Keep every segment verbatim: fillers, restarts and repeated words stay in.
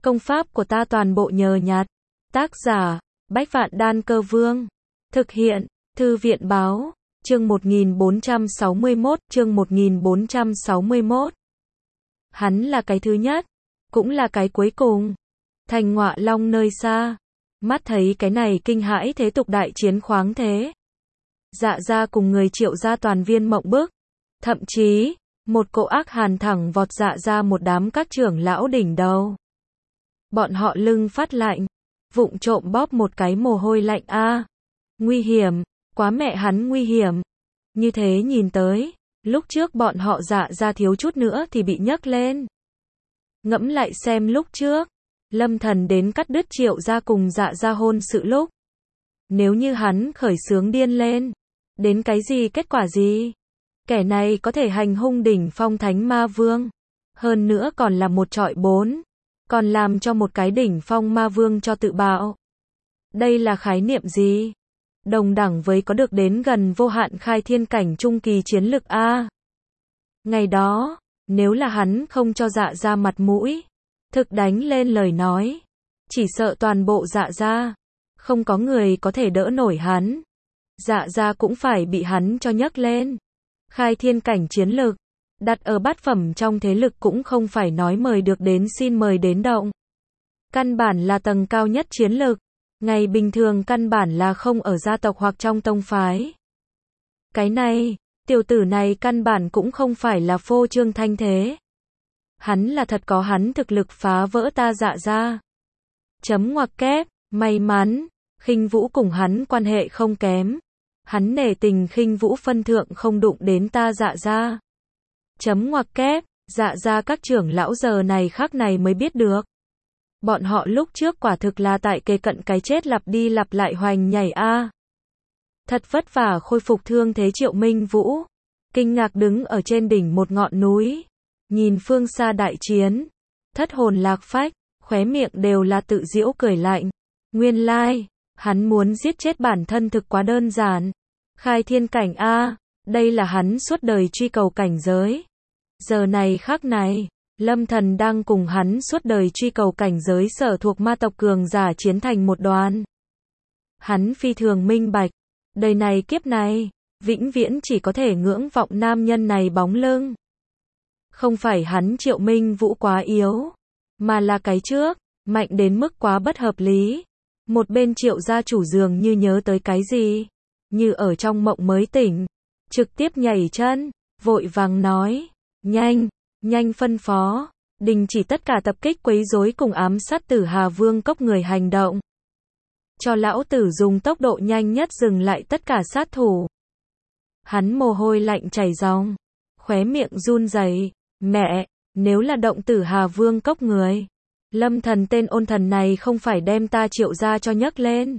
Công pháp của ta toàn bộ nhờ nhặt. Tác giả, Bách Vạn Đan Cơ Vương. Thực hiện, Thư viện Báo. Chương một nghìn bốn trăm sáu mươi mốt, chương một nghìn bốn trăm sáu mươi mốt. Hắn là cái thứ nhất, cũng là cái cuối cùng. Thành Ngọa Long nơi xa, mắt thấy cái này kinh hãi thế tục đại chiến khoáng thế. Dạ gia cùng người Triệu gia toàn viên mộng bức. Thậm chí, một cỗ ác hàn thẳng vọt dạ ra một đám các trưởng lão đỉnh đầu. Bọn họ lưng phát lạnh, vụng trộm bóp một cái mồ hôi lạnh a. À, nguy hiểm, quá mẹ hắn nguy hiểm. Như thế nhìn tới, lúc trước bọn họ dạ ra thiếu chút nữa thì bị nhấc lên. Ngẫm lại xem lúc trước, Lâm Thần đến cắt đứt Triệu gia cùng dạ ra hôn sự lúc. Nếu như hắn khởi xướng điên lên, đến cái gì kết quả gì? Kẻ này có thể hành hung đỉnh phong thánh ma vương, hơn nữa còn là một trọi bốn, còn làm cho một cái đỉnh phong ma vương cho tự bạo. Đây là khái niệm gì? Đồng đẳng với có được đến gần vô hạn khai thiên cảnh trung kỳ chiến lực a. Ngày đó, nếu là hắn không cho dạ ra mặt mũi, thực đánh lên lời nói, chỉ sợ toàn bộ dạ ra, không có người có thể đỡ nổi hắn. Dạ ra cũng phải bị hắn cho nhấc lên. Khai thiên cảnh chiến lực, đặt ở bát phẩm trong thế lực cũng không phải nói mời được đến xin mời đến động. Căn bản là tầng cao nhất chiến lực, ngày bình thường căn bản là không ở gia tộc hoặc trong tông phái. Cái này, tiểu tử này căn bản cũng không phải là phô trương thanh thế. Hắn là thật có hắn thực lực phá vỡ ta dạ ra. Chấm ngoặc kép, may mắn, Khinh Vũ cùng hắn quan hệ không kém. Hắn nể tình Khinh Vũ phân thượng không đụng đến ta dạ ra. Chấm ngoặc kép, dạ ra các trưởng lão giờ này khắc này mới biết được. Bọn họ lúc trước quả thực là tại kề cận cái chết lặp đi lặp lại hoành nhảy a. À. Thật vất vả khôi phục thương thế Triệu Minh Vũ, kinh ngạc đứng ở trên đỉnh một ngọn núi, nhìn phương xa đại chiến, thất hồn lạc phách, khóe miệng đều là tự giễu cười lạnh. Nguyên lai, hắn muốn giết chết bản thân thực quá đơn giản. Khai thiên cảnh a, đây là hắn suốt đời truy cầu cảnh giới. Giờ này khắc này, Lâm Thần đang cùng hắn suốt đời truy cầu cảnh giới sở thuộc ma tộc cường giả chiến thành một đoàn. Hắn phi thường minh bạch, đời này kiếp này, vĩnh viễn chỉ có thể ngưỡng vọng nam nhân này bóng lưng. Không phải hắn Triệu Minh Vũ quá yếu, mà là cái trước, mạnh đến mức quá bất hợp lý. Một bên Triệu gia chủ dường như nhớ tới cái gì, như ở trong mộng mới tỉnh, trực tiếp nhảy chân, vội vàng nói, nhanh, nhanh phân phó, đình chỉ tất cả tập kích quấy rối cùng ám sát Tử Hà Vương cốc người hành động. Cho lão tử dùng tốc độ nhanh nhất dừng lại tất cả sát thủ. Hắn mồ hôi lạnh chảy ròng, khóe miệng run rẩy, mẹ, nếu là động Tử Hà Vương cốc người, Lâm Thần tên ôn thần này không phải đem ta Triệu gia cho nhấc lên.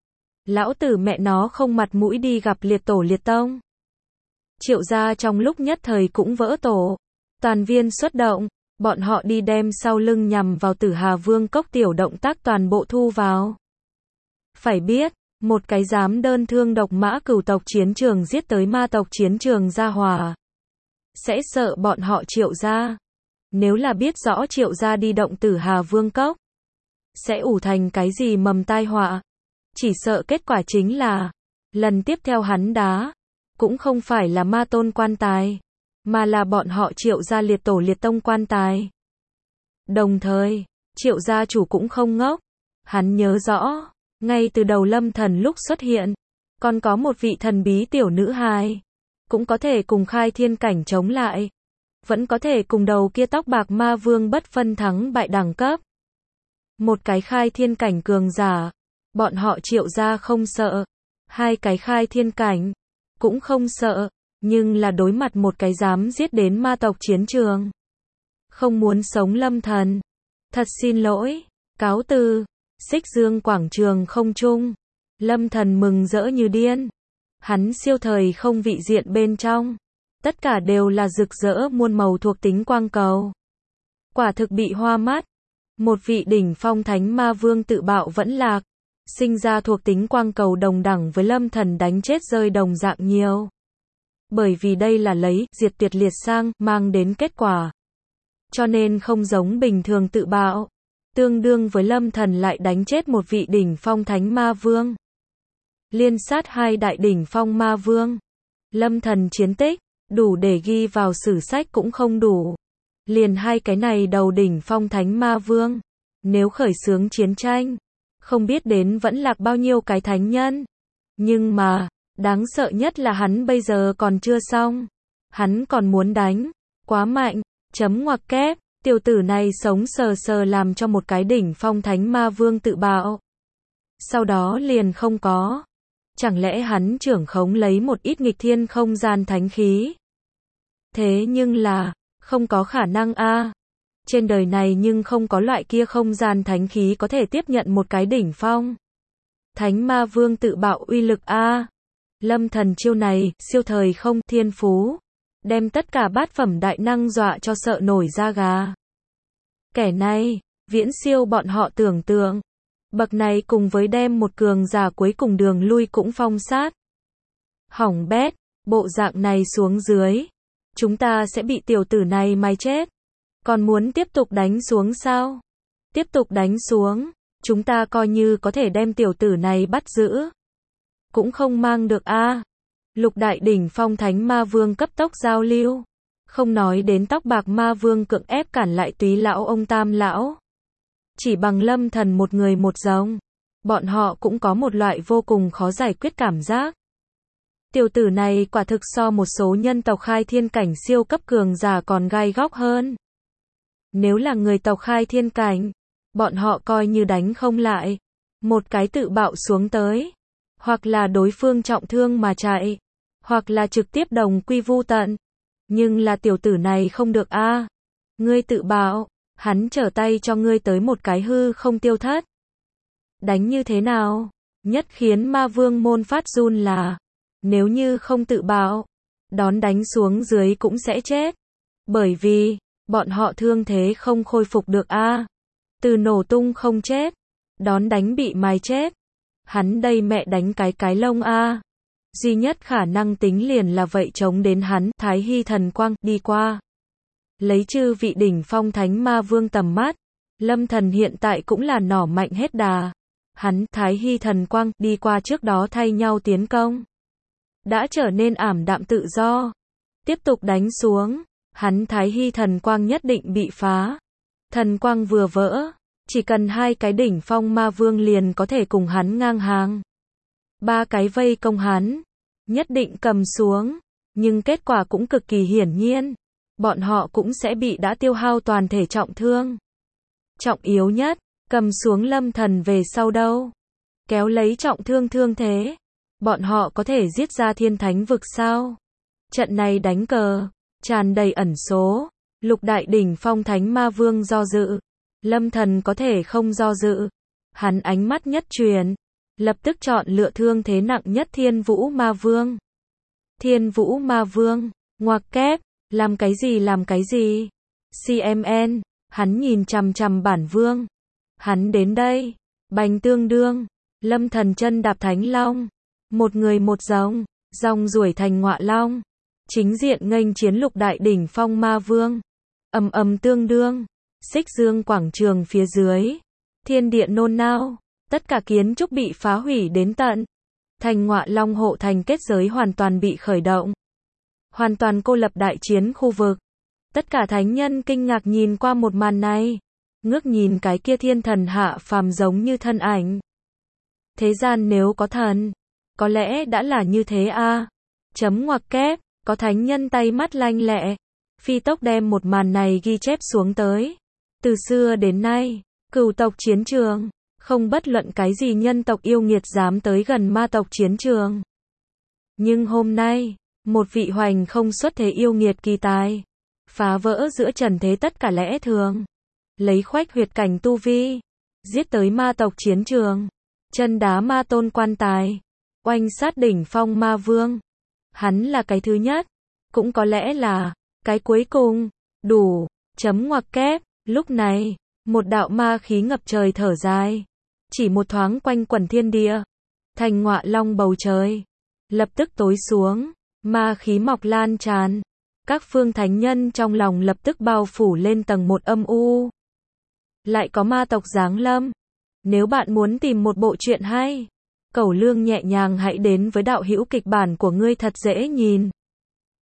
Lão tử mẹ nó không mặt mũi đi gặp liệt tổ liệt tông. Triệu gia trong lúc nhất thời cũng vỡ tổ. Toàn viên xuất động, bọn họ đi đem sau lưng nhằm vào Tử Hà Vương cốc tiểu động tác toàn bộ thu vào. Phải biết, một cái dám đơn thương độc mã cửu tộc chiến trường giết tới ma tộc chiến trường gia hỏa, sẽ sợ bọn họ Triệu gia. Nếu là biết rõ Triệu gia đi động Tử Hà Vương cốc, sẽ ủ thành cái gì mầm tai họa. Chỉ sợ kết quả chính là, lần tiếp theo hắn đá, cũng không phải là ma tôn quan tài, mà là bọn họ Triệu gia liệt tổ liệt tông quan tài. Đồng thời, Triệu gia chủ cũng không ngốc, hắn nhớ rõ, ngay từ đầu Lâm Thần lúc xuất hiện, còn có một vị thần bí tiểu nữ hài, cũng có thể cùng khai thiên cảnh chống lại, vẫn có thể cùng đầu kia tóc bạc ma vương bất phân thắng bại đẳng cấp. Một cái khai thiên cảnh cường giả, bọn họ Triệu gia không sợ, hai cái khai thiên cảnh, cũng không sợ, nhưng là đối mặt một cái dám giết đến ma tộc chiến trường. Không muốn sống Lâm Thần. Thật xin lỗi, cáo từ, Xích Dương quảng trường không trung. Lâm Thần mừng rỡ như điên. Hắn siêu thời không vị diện bên trong. Tất cả đều là rực rỡ muôn màu thuộc tính quang cầu. Quả thực bị hoa mắt. Một vị đỉnh phong thánh ma vương tự bạo vẫn lạc. Sinh ra thuộc tính quang cầu đồng đẳng với Lâm Thần đánh chết rơi đồng dạng nhiều. Bởi vì đây là lấy diệt tuyệt liệt sang mang đến kết quả. Cho nên không giống bình thường tự bạo. tương đương với Lâm Thần lại đánh chết một vị đỉnh phong thánh ma vương. Liên sát hai đại đỉnh phong ma vương. Lâm Thần chiến tích, đủ để ghi vào sử sách cũng không đủ. Liền hai cái này đầu đỉnh phong thánh ma vương. Nếu khởi xướng chiến tranh, không biết đến vẫn lạc bao nhiêu cái thánh nhân. Nhưng mà, đáng sợ nhất là hắn bây giờ còn chưa xong. Hắn còn muốn đánh. Quá mạnh. Chấm ngoặc kép. Tiểu tử này sống sờ sờ làm cho một cái đỉnh phong thánh ma vương tự bạo. Sau đó liền không có. Chẳng lẽ hắn trưởng khống lấy một ít nghịch thiên không gian thánh khí? Thế nhưng là, không có khả năng a. Trên đời này nhưng không có loại kia không gian thánh khí có thể tiếp nhận một cái đỉnh phong thánh ma vương tự bạo uy lực a. Lâm Thần chiêu này, siêu thời không thiên phú, đem tất cả bát phẩm đại năng dọa cho sợ nổi da gà. Kẻ này, viễn siêu bọn họ tưởng tượng. Bậc này cùng với đem một cường giả cuối cùng đường lui cũng phong sát. Hỏng bét, bộ dạng này xuống dưới, chúng ta sẽ bị tiểu tử này mài chết. Còn muốn tiếp tục đánh xuống sao? Tiếp tục đánh xuống, chúng ta coi như có thể đem tiểu tử này bắt giữ. Cũng không mang được a. Lục đại đỉnh phong thánh ma vương cấp tốc giao lưu. Không nói đến tóc bạc ma vương cưỡng ép cản lại Túy lão ông Tam lão. Chỉ bằng Lâm Thần một người một giống, bọn họ cũng có một loại vô cùng khó giải quyết cảm giác. Tiểu tử này quả thực so một số nhân tộc khai thiên cảnh siêu cấp cường giả còn gai góc hơn. Nếu là người tộc khai thiên cảnh, bọn họ coi như đánh không lại. Một cái tự bạo xuống tới. Hoặc là đối phương trọng thương mà chạy. Hoặc là trực tiếp đồng quy vu tận. Nhưng là tiểu tử này không được a. Ngươi tự bạo, hắn trở tay cho ngươi tới một cái hư không tiêu thất. Đánh như thế nào? Nhất khiến ma vương môn phát run là, nếu như không tự bạo, đón đánh xuống dưới cũng sẽ chết. Bởi vì, bọn họ thương thế không khôi phục được a. Từ nổ tung không chết, đón đánh bị mài chết. Hắn đây mẹ đánh cái cái lông a. Duy nhất khả năng tính liền là vậy chống đến hắn, Thái Hy thần quang, đi qua. Lấy chư vị đỉnh phong thánh ma vương tầm mắt, Lâm Thần hiện tại cũng là nỏ mạnh hết đà. Hắn, Thái Hy thần quang, đi qua trước đó thay nhau tiến công. Đã trở nên ảm đạm tự do. Tiếp tục đánh xuống, hắn Thái Hy thần quang nhất định bị phá. Thần quang vừa vỡ, chỉ cần hai cái đỉnh phong ma vương liền có thể cùng hắn ngang hàng. Ba cái vây công hắn, nhất định cầm xuống, nhưng kết quả cũng cực kỳ hiển nhiên. Bọn họ cũng sẽ bị đã tiêu hao toàn thể trọng thương. Trọng yếu nhất, cầm xuống Lâm Thần về sau đâu? Kéo lấy trọng thương thương thế. Bọn họ có thể giết ra thiên thánh vực sao? Trận này đánh cờ, tràn đầy ẩn số. Lục đại đỉnh phong thánh ma vương do dự. Lâm Thần có thể không do dự. Hắn ánh mắt nhất truyền, lập tức chọn lựa thương thế nặng nhất Thiên Vũ Ma Vương. Thiên Vũ Ma Vương, ngoặc kép, làm cái gì làm cái gì? xê em en, hắn nhìn chằm chằm bản vương. Hắn đến đây, bành tương đương, Lâm Thần chân đạp thánh long. Một người một rồng, rồng ruổi thành ngọa long. Chính diện nghênh chiến lục đại đỉnh phong ma vương. Ầm ầm tương đương, xích dương quảng trường phía dưới. Thiên địa nôn nao, tất cả kiến trúc bị phá hủy đến tận. Thành ngọa long hộ thành kết giới hoàn toàn bị khởi động. Hoàn toàn cô lập đại chiến khu vực. Tất cả thánh nhân kinh ngạc nhìn qua một màn này. Ngước nhìn cái kia thiên thần hạ phàm giống như thân ảnh. Thế gian nếu có thần, có lẽ đã là như thế a. Chấm ngoặc kép, có thánh nhân tay mắt lanh lẹ. Phi tốc đem một màn này ghi chép xuống tới. Từ xưa đến nay, cửu tộc chiến trường, không bất luận cái gì nhân tộc yêu nghiệt dám tới gần ma tộc chiến trường. Nhưng hôm nay, một vị hoành không xuất thế yêu nghiệt kỳ tài, phá vỡ giữa trần thế tất cả lẽ thường. Lấy khoách huyệt cảnh tu vi, giết tới ma tộc chiến trường, chân đá ma tôn quan tài, oanh sát đỉnh phong ma vương. Hắn là cái thứ nhất, cũng có lẽ là cái cuối cùng. Đủ, chấm ngoặc kép, lúc này, một đạo ma khí ngập trời thở dài, chỉ một thoáng quanh quẩn thiên địa, thành ngọa long bầu trời, lập tức tối xuống, ma khí mọc lan tràn, các phương thánh nhân trong lòng lập tức bao phủ lên tầng một âm u. lại có ma tộc giáng lâm. Nếu bạn muốn tìm một bộ truyện hay, cẩu lương nhẹ nhàng hãy đến với đạo hữu kịch bản của ngươi thật dễ nhìn.